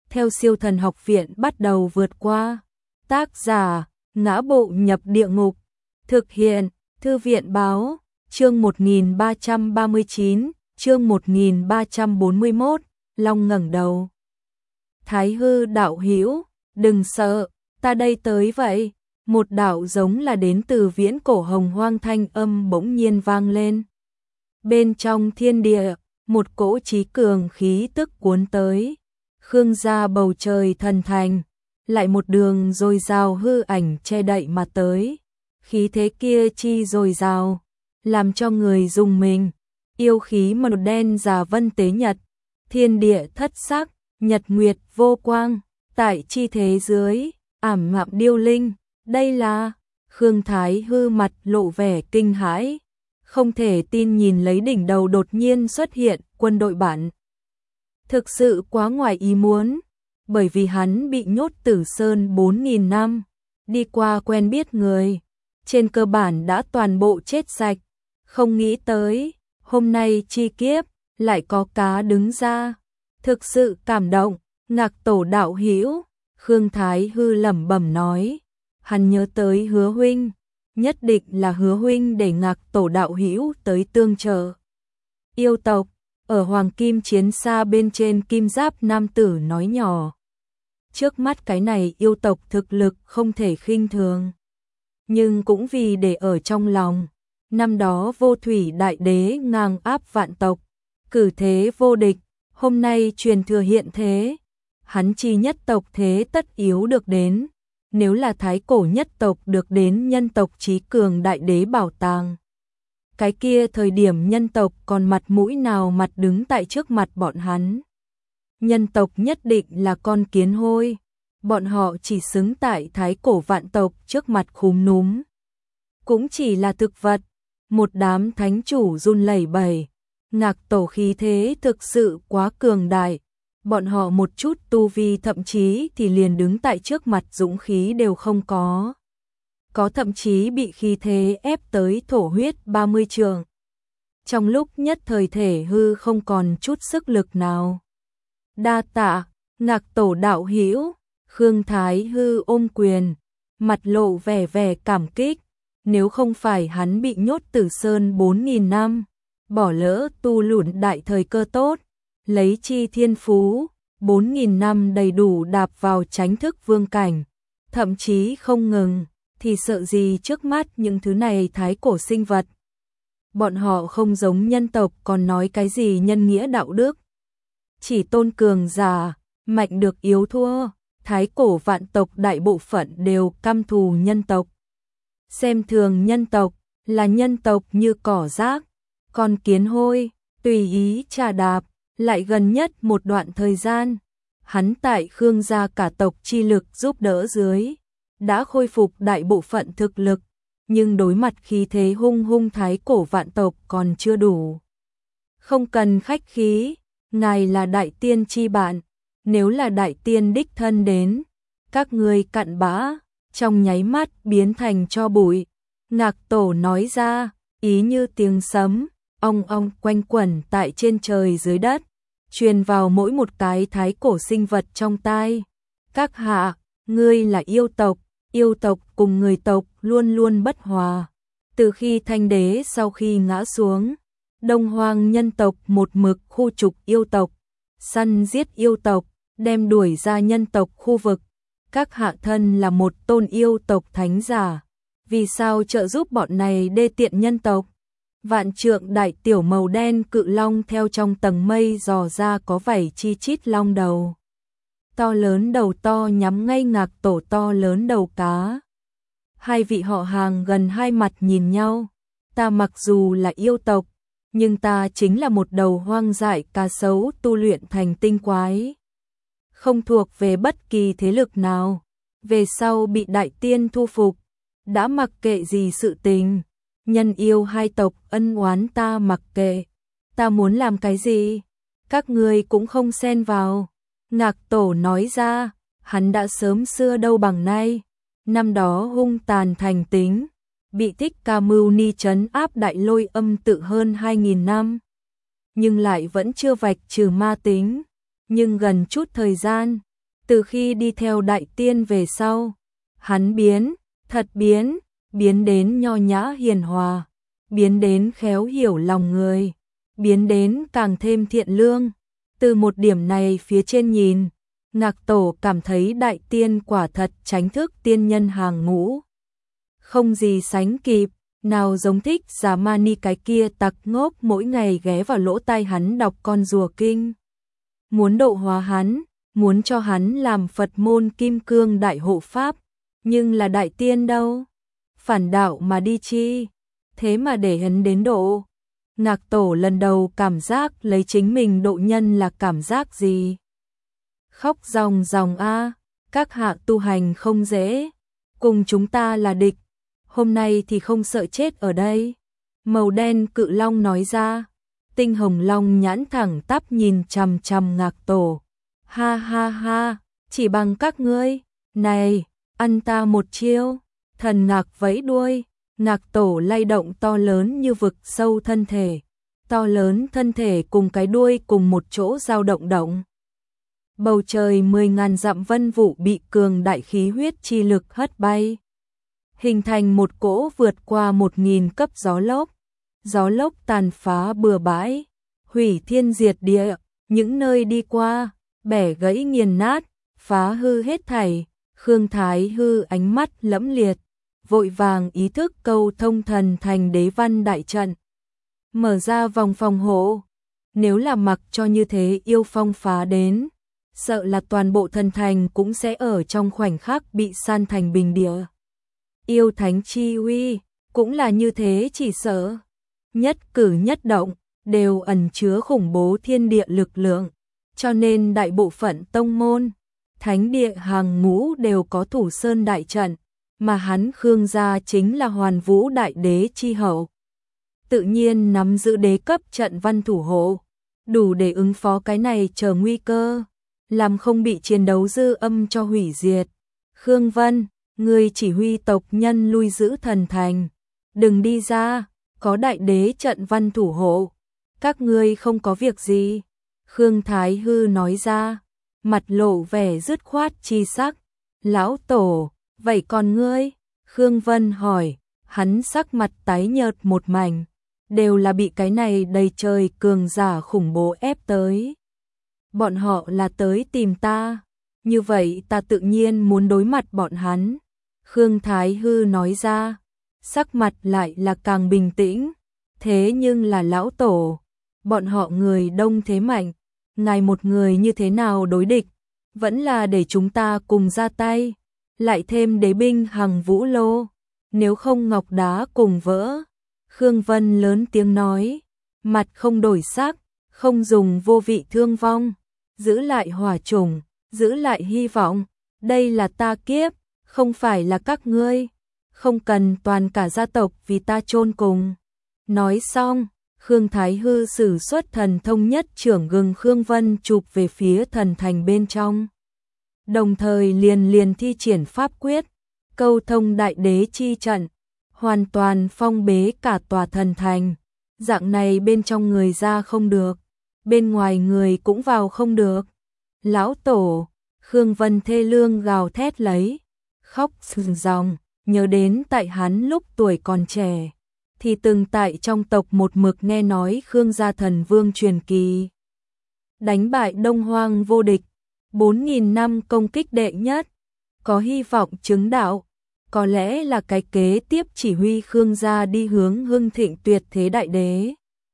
theo Siêu Thần Học Viện bắt đầu vượt qua. Tác giả: Ngã Bộ Nhập Địa Ngục. Thực hiện: Thư viện báo. Chương 1339, chương 1341, Long ngẩng đầu. Thái Hư đạo hữu, đừng sợ, ta đây tới vậy. Một đạo giống là đến từ viễn cổ hồng hoang thanh âm bỗng nhiên vang lên. Bên trong thiên địa, một cỗ chí cường khí tức cuốn tới. Khương gia bầu trời thần thành, lại một đường dồi dào hư ảnh che đậy mà tới. Khí thế kia chi dồi dào, làm cho người rùng mình. Yêu khí màu đen già vân tế nhật, thiên địa thất sắc, nhật nguyệt vô quang, tại chi thế dưới, ảm đạm điêu linh. Đây là... Khương Thái Hư mặt lộ vẻ kinh hãi, không thể tin nhìn lấy đỉnh đầu đột nhiên xuất hiện quân đội bản. Thực sự quá ngoài ý muốn, bởi vì hắn bị nhốt Tử Sơn 4.000 năm, đi qua quen biết người, trên cơ bản đã toàn bộ chết sạch, không nghĩ tới, hôm nay chi kiếp, lại có cá đứng ra, thực sự cảm động. Ngạc Tổ đạo hữu, Khương Thái Hư lẩm bẩm nói, hắn nhớ tới Hứa huynh, nhất định là Hứa huynh để Ngạc Tổ đạo hữu tới tương trợ. Yêu tộc, ở Hoàng Kim Chiến Xa bên trên kim giáp nam tử nói nhỏ. Trước mắt cái này yêu tộc thực lực không thể khinh thường, nhưng cũng vì để ở trong lòng. Năm đó Vô Thủy Đại Đế ngang áp vạn tộc, cử thế vô địch, hôm nay truyền thừa hiện thế, hắn chi nhất tộc thế tất yếu được đến. Nếu là thái cổ nhất tộc được đến nhân tộc chí cường đại đế bảo tàng, cái kia thời điểm nhân tộc còn mặt mũi nào mặt đứng tại trước mặt bọn hắn. Nhân tộc nhất định là con kiến hôi, bọn họ chỉ xứng tại thái cổ vạn tộc trước mặt khúm núm. Cũng chỉ là thực vật, một đám thánh chủ run lẩy bẩy. Ngạc Tổ khí thế thực sự quá cường đại, bọn họ một chút tu vi thậm chí thì liền đứng tại trước mặt dũng khí đều không có. Có thậm chí bị khí thế ép tới thổ huyết 30 trượng. Trong lúc nhất thời thể hư không còn chút sức lực nào. Đa tạ, Ngạc Tổ đạo hữu. Khương Thái Hư ôm quyền, mặt lộ vẻ cảm kích. Nếu không phải hắn bị nhốt Tử Sơn 4.000 năm, bỏ lỡ tu luyện đại thời cơ tốt, lấy chi thiên phú, 4.000 năm đầy đủ đạp vào chánh thức vương cảnh, thậm chí không ngừng, thì sợ gì trước mắt những thứ này thái cổ sinh vật. Bọn họ không giống nhân tộc còn nói cái gì nhân nghĩa đạo đức. Chỉ tôn cường giả, mạnh được yếu thua, thái cổ vạn tộc đại bộ phận đều căm thù nhân tộc. Xem thường nhân tộc, là nhân tộc như cỏ rác, con kiến hôi, tùy ý trà đạp. Lại gần nhất một đoạn thời gian, hắn tại Khương gia cả tộc chi lực giúp đỡ dưới, đã khôi phục đại bộ phận thực lực, nhưng đối mặt khí thế hung thái cổ vạn tộc còn chưa đủ. Không cần khách khí, ngài là đại tiên chi bạn, nếu là đại tiên đích thân đến, các ngươi cặn bã, trong nháy mắt biến thành tro bụi. Ngạc Tổ nói ra, ý như tiếng sấm, ong ong quanh quẩn tại trên trời dưới đất, truyền vào mỗi một cái thái cổ sinh vật trong tai. Các hạ, ngươi là yêu tộc cùng người tộc luôn luôn bất hòa. Từ khi Thanh Đế sau khi ngã xuống, Đông Hoang nhân tộc một mực khu trục yêu tộc, săn giết yêu tộc, đem đuổi ra nhân tộc khu vực. Các hạ thân là một tôn yêu tộc thánh giả, vì sao trợ giúp bọn này đê tiện nhân tộc? Vạn trượng đại tiểu màu đen cự long theo trong tầng mây dò ra có vảy chi chít long đầu. To lớn đầu to nhắm ngay Ngạc Tổ to lớn đầu cá. Hai vị họ hàng gần hai mặt nhìn nhau. Ta mặc dù là yêu tộc, nhưng ta chính là một đầu hoang dại cá sấu tu luyện thành tinh quái. Không thuộc về bất kỳ thế lực nào. Về sau bị đại tiên thu phục, đã mặc kệ gì sự tình. Nhân yêu hai tộc ân oán ta mặc kệ, ta muốn làm cái gì, các ngươi cũng không xen vào. Ngạc Tổ nói ra, hắn đã sớm xưa đâu bằng nay, năm đó hung tàn thành tính, bị Thích Ca Mâu Ni trấn áp đại lôi âm tự hơn 2.000 năm, nhưng lại vẫn chưa vạch trừ ma tính. Nhưng gần chút thời gian, Từ khi đi theo đại tiên về sau, hắn biến đến nho nhã hiền hòa, biến đến khéo hiểu lòng người, biến đến càng thêm thiện lương. Từ một điểm này phía trên nhìn, Ngạc Tổ cảm thấy đại tiên quả thật chánh thức tiên nhân hàng ngũ. Không gì sánh kịp, nào giống Thích Giả Mani cái kia tặc ngốc mỗi ngày ghé vào lỗ tai hắn đọc con rùa kinh. Muốn độ hóa hắn, muốn cho hắn làm Phật môn kim cương đại hộ pháp, nhưng là đại tiên đâu? Phản đạo mà đi chi? Thế mà để hắn đến độ. Ngạc Tổ lần đầu cảm giác lấy chính mình độ nhân là cảm giác gì? Khóc ròng ròng a, các hạ tu hành không dễ, cùng chúng ta là địch, hôm nay thì không sợ chết ở đây. Màu đen cự long nói ra, tinh hồng long nhãn thẳng tắp nhìn chằm chằm Ngạc Tổ. Ha ha ha, chỉ bằng các ngươi, này, ăn ta một chiêu. Thần Ngạc vẫy đuôi, Ngạc Tổ lay động to lớn như vực sâu thân thể. To lớn thân thể cùng cái đuôi cùng một chỗ dao động động. Bầu trời 10.000 dặm vân vụ bị cường đại khí huyết chi lực hất bay, hình thành một cỗ vượt qua 1.000 cấp gió lốc. Gió lốc tàn phá bừa bãi, hủy thiên diệt địa, những nơi đi qua, bẻ gãy nghiền nát, phá hư hết thảy. Khương Thái Hư ánh mắt lẫm liệt, vội vàng ý thức câu thông thần thành đế văn đại trận, mở ra vòng phòng hộ. Nếu là mặc cho như thế yêu phong phá đến, sợ là toàn bộ thần thành cũng sẽ ở trong khoảnh khắc bị san thành bình địa. Yêu thánh chi uy cũng là như thế, chỉ sợ nhất cử nhất động đều ẩn chứa khủng bố thiên địa lực lượng, cho nên đại bộ phận tông môn, thánh địa hàng ngũ đều có thủ sơn đại trận, mà hắn Khương gia chính là Hoàn Vũ đại đế chi hậu, tự nhiên nắm giữ đế cấp trận văn thủ hộ, đủ để ứng phó cái này chờ nguy cơ, làm không bị chiến đấu dư âm cho hủy diệt. Khương Vân, ngươi chỉ huy tộc nhân lui giữ thần thành, đừng đi ra, có đại đế trận văn thủ hộ, các ngươi không có việc gì. Khương Thái Hư nói ra, mặt lộ vẻ dứt khoát chi sắc. Lão Tổ, vậy còn ngươi? Khương Vân hỏi, hắn sắc mặt tái nhợt một mảnh, đều là bị cái này đầy trời cường giả khủng bố ép tới. Bọn họ là tới tìm ta, như vậy ta tự nhiên muốn đối mặt bọn hắn. Khương Thái Hư nói ra, sắc mặt lại là càng bình tĩnh. Thế nhưng là lão Tổ, bọn họ người đông thế mạnh, ngài một người như thế nào đối địch, vẫn là để chúng ta cùng ra tay, lại thêm đế binh Hằng Vũ Lô, nếu không ngọc đá cùng vỡ. Khương Vân lớn tiếng nói, mặt không đổi sắc, không dùng vô vị thương vong, giữ lại hỏa chủng, giữ lại hy vọng, đây là ta kiếp, không phải là các ngươi, không cần toàn cả gia tộc vì ta chôn cùng. Nói xong, Khương Thái Hư sử xuất thần thông nhất trưởng gừng Khương Vân chụp về phía thần thành bên trong. Đồng thời liền thi triển pháp quyết, câu thông đại đế chi trận, hoàn toàn phong bế cả tòa thần thành. Dạng này bên trong người ra không được, bên ngoài người cũng vào không được. Lão Tổ, Khương Vân thê lương gào thét lấy, khóc sừng ròng, nhớ đến tại hắn lúc tuổi còn trẻ, thì từng tại trong tộc một mực nghe nói Khương gia thần vương truyền kỳ. Đánh bại Đông Hoang vô địch, 4.000 năm công kích đệ nhất, có hy vọng chứng đạo, có lẽ là cái kế tiếp chỉ huy Khương gia đi hướng hưng thịnh tuyệt thế đại đế.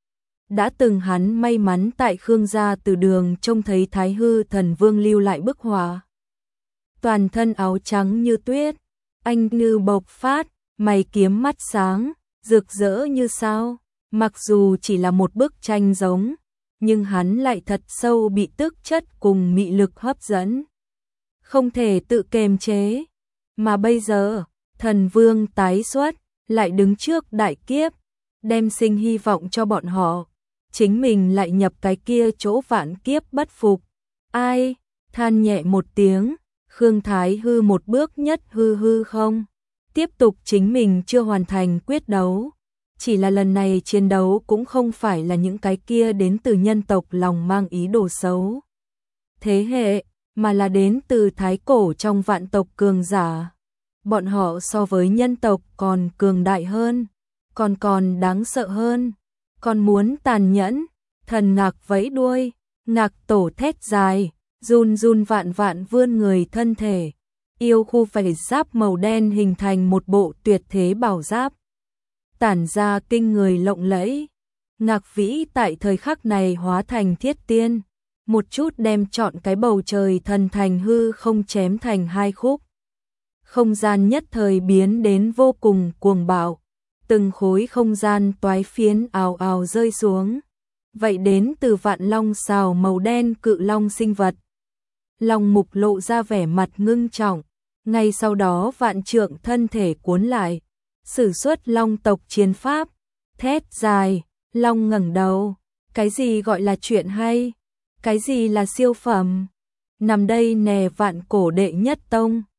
Đã từng hắn may mắn tại Khương gia từ đường trông thấy Thái Hư thần vương lưu lại bức họa. Toàn thân áo trắng như tuyết, anh như bộc phát, mày kiếm mắt sáng, rực rỡ như sao. Mặc dù chỉ là một bức tranh giống, nhưng hắn lại thật sâu bị tức chất cùng mị lực hấp dẫn, không thể tự kiềm chế. Mà bây giờ, thần vương tái xuất, lại đứng trước đại kiếp, đem sinh hy vọng cho bọn họ, chính mình lại nhập cái kia chỗ vạn kiếp bất phục. Ai? Than nhẹ một tiếng, Khương Thái Hư một bước nhất hư không, tiếp tục chính mình chưa hoàn thành quyết đấu. Chỉ là lần này chiến đấu cũng không phải là những cái kia đến từ nhân tộc lòng mang ý đồ xấu thế hệ, mà là đến từ thái cổ trong vạn tộc cường giả. Bọn họ so với nhân tộc còn cường đại hơn, còn đáng sợ hơn, còn muốn tàn nhẫn. Thần Ngạc vẫy đuôi, Ngạc Tổ thét dài, run run vạn vạn vươn người thân thể. Yêu khu phải giáp màu đen hình thành một bộ tuyệt thế bảo giáp, tản ra kinh người lộng lẫy. Ngạc Vĩ tại thời khắc này hóa thành thiết tiên, một chút đem trọn cái bầu trời thần thành hư không chém thành hai khúc. Không gian nhất thời biến đến vô cùng cuồng bạo, từng khối không gian toái phiến ào ào rơi xuống. Vậy đến từ vạn long sào màu đen cự long sinh vật. Long mục lộ ra vẻ mặt ngưng trọng, ngay sau đó vạn trượng thân thể cuốn lại, sử xuất long tộc chiến pháp, thét dài, long ngẩng đầu, cái gì gọi là chuyện hay, cái gì là siêu phẩm, nằm đây nè vạn cổ đệ nhất tông.